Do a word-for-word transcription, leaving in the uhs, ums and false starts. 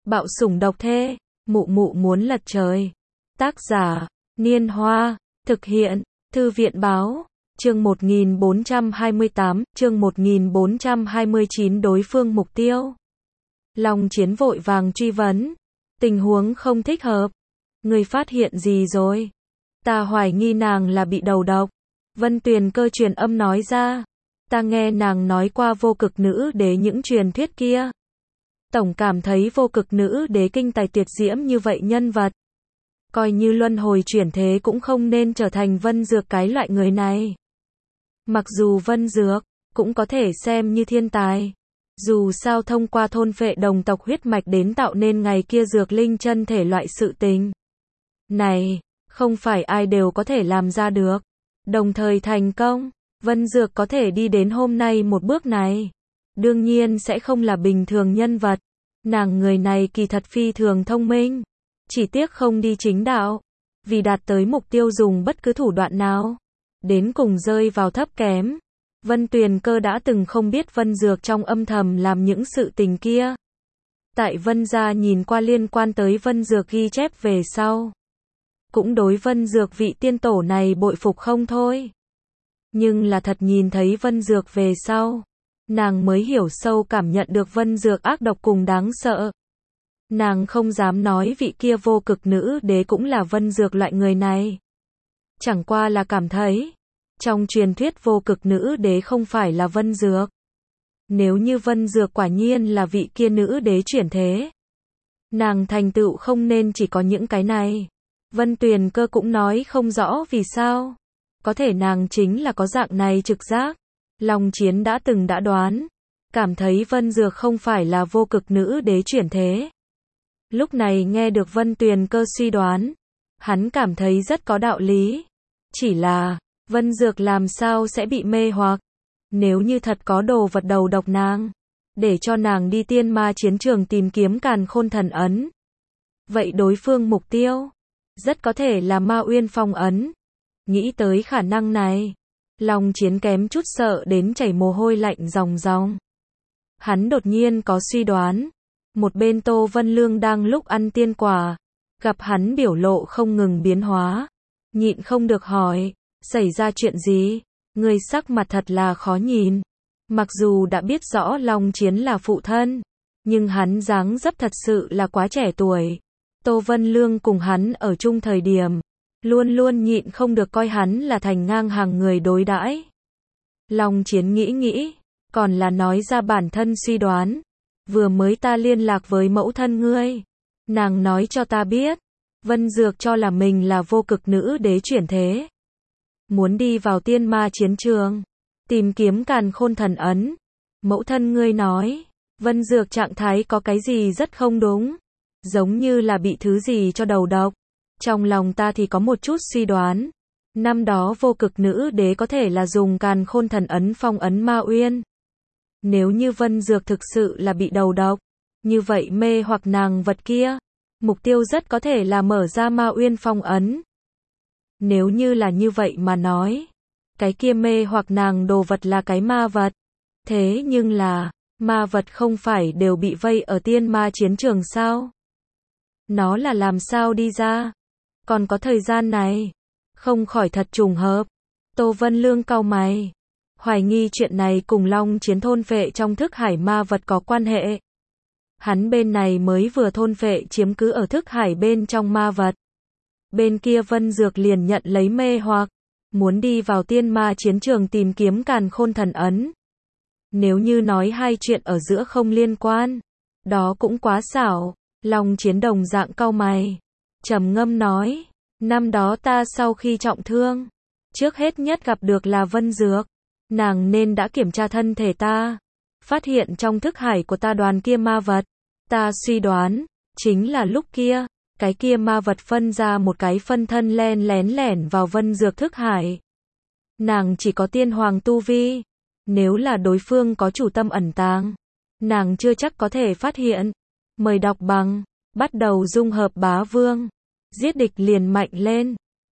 Bạo sủng độc thê, mụ mụ muốn lật trời. Tác giả, Niên Hoa, thực hiện, Thư viện Báo, chương một nghìn bốn trăm hai mươi tám, chương một nghìn bốn trăm hai mươi chín đối phương mục tiêu. Long Chiến vội vàng truy vấn, tình huống không thích hợp. Người phát hiện gì rồi? Ta hoài nghi nàng là bị đầu độc. Vân Tuyền Cơ truyền âm nói ra. Ta nghe nàng nói qua vô cực nữ đế những truyền thuyết kia. Tổng cảm thấy vô cực nữ đế kinh tài tuyệt diễm như vậy nhân vật. Coi như luân hồi chuyển thế cũng không nên trở thành Vân Dược cái loại người này. Mặc dù Vân Dược cũng có thể xem như thiên tài. Dù sao thông qua thôn phệ đồng tộc huyết mạch đến tạo nên ngày kia dược linh chân thể loại sự tình. Này, không phải ai đều có thể làm ra được. Đồng thời thành công, Vân Dược có thể đi đến hôm nay một bước này. Đương nhiên sẽ không là bình thường nhân vật. Nàng người này kỳ thật phi thường thông minh. Chỉ tiếc không đi chính đạo. Vì đạt tới mục tiêu dùng bất cứ thủ đoạn nào. Đến cùng rơi vào thấp kém. Vân Tuyền Cơ đã từng không biết Vân Dược trong âm thầm làm những sự tình kia. Tại Vân gia nhìn qua liên quan tới Vân Dược ghi chép về sau. Cũng đối Vân Dược vị tiên tổ này bội phục không thôi. Nhưng là thật nhìn thấy Vân Dược về sau. Nàng mới hiểu sâu cảm nhận được Vân Dược ác độc cùng đáng sợ. Nàng không dám nói vị kia vô cực nữ đế cũng là Vân Dược loại người này. Chẳng qua là cảm thấy. Trong truyền thuyết vô cực nữ đế không phải là Vân Dược. Nếu như Vân Dược quả nhiên là vị kia nữ đế chuyển thế. Nàng thành tựu không nên chỉ có những cái này. Vân Tuyền Cơ cũng nói không rõ vì sao. Có thể nàng chính là có dạng này trực giác. Long Chiến đã từng đã đoán. Cảm thấy Vân Dược không phải là vô cực nữ đế chuyển thế. Lúc này nghe được Vân Tuyền Cơ suy đoán. Hắn cảm thấy rất có đạo lý. Chỉ là, Vân Dược làm sao sẽ bị mê hoặc. Nếu như thật có đồ vật đầu độc nàng. Để cho nàng đi tiên ma chiến trường tìm kiếm càn khôn thần ấn. Vậy đối phương mục tiêu. Rất có thể là Ma Uyên phong ấn. Nghĩ tới khả năng này. Long Chiến kém chút sợ đến chảy mồ hôi lạnh ròng ròng. Hắn đột nhiên có suy đoán. Một bên Tô Vân Lương đang lúc ăn tiên quả. Gặp hắn biểu lộ không ngừng biến hóa. Nhịn không được hỏi. Xảy ra chuyện gì? Người sắc mặt thật là khó nhìn. Mặc dù đã biết rõ Long Chiến là phụ thân. Nhưng hắn dáng dấp thật sự là quá trẻ tuổi. Tô Vân Lương cùng hắn ở chung thời điểm. Luôn luôn nhịn không được coi hắn là thành ngang hàng người đối đãi. Long Chiến nghĩ nghĩ. Còn là nói ra bản thân suy đoán. Vừa mới ta liên lạc với mẫu thân ngươi. Nàng nói cho ta biết. Vân Dược cho là mình là vô cực nữ đế chuyển thế. Muốn đi vào tiên ma chiến trường. Tìm kiếm càn khôn thần ấn. Mẫu thân ngươi nói. Vân Dược trạng thái có cái gì rất không đúng. Giống như là bị thứ gì cho đầu độc. Trong lòng ta thì có một chút suy đoán. Năm đó vô cực nữ đế có thể là dùng càn khôn thần ấn phong ấn Ma Uyên. Nếu như Vân Dược thực sự là bị đầu độc. Như vậy mê hoặc nàng vật kia. Mục tiêu rất có thể là mở ra Ma Uyên phong ấn. Nếu như là như vậy mà nói. Cái kia mê hoặc nàng đồ vật là cái ma vật. Thế nhưng là. Ma vật không phải đều bị vây ở tiên ma chiến trường sao? Nó là làm sao đi ra? Còn có thời gian này. Không khỏi thật trùng hợp. Tô Vân Lương cau mày. Hoài nghi chuyện này cùng Long Chiến thôn phệ trong thức hải ma vật có quan hệ. Hắn bên này mới vừa thôn phệ chiếm cứ ở thức hải bên trong ma vật. Bên kia Vân Dược liền nhận lấy mê hoặc. Muốn đi vào tiên ma chiến trường tìm kiếm càn khôn thần ấn. Nếu như nói hai chuyện ở giữa không liên quan. Đó cũng quá xảo. Long Chiến đồng dạng cau mày. Trầm ngâm nói. Năm đó ta sau khi trọng thương. Trước hết nhất gặp được là Vân Dược. Nàng nên đã kiểm tra thân thể ta. Phát hiện trong thức hải của ta đoàn kia ma vật. Ta suy đoán. Chính là lúc kia. Cái kia ma vật phân ra một cái phân thân len lén lẻn vào Vân Dược thức hải. Nàng chỉ có tiên hoàng tu vi. Nếu là đối phương có chủ tâm ẩn tàng. Nàng chưa chắc có thể phát hiện. Mời đọc bằng. Bắt đầu dung hợp bá vương. Giết địch liền mạnh lên.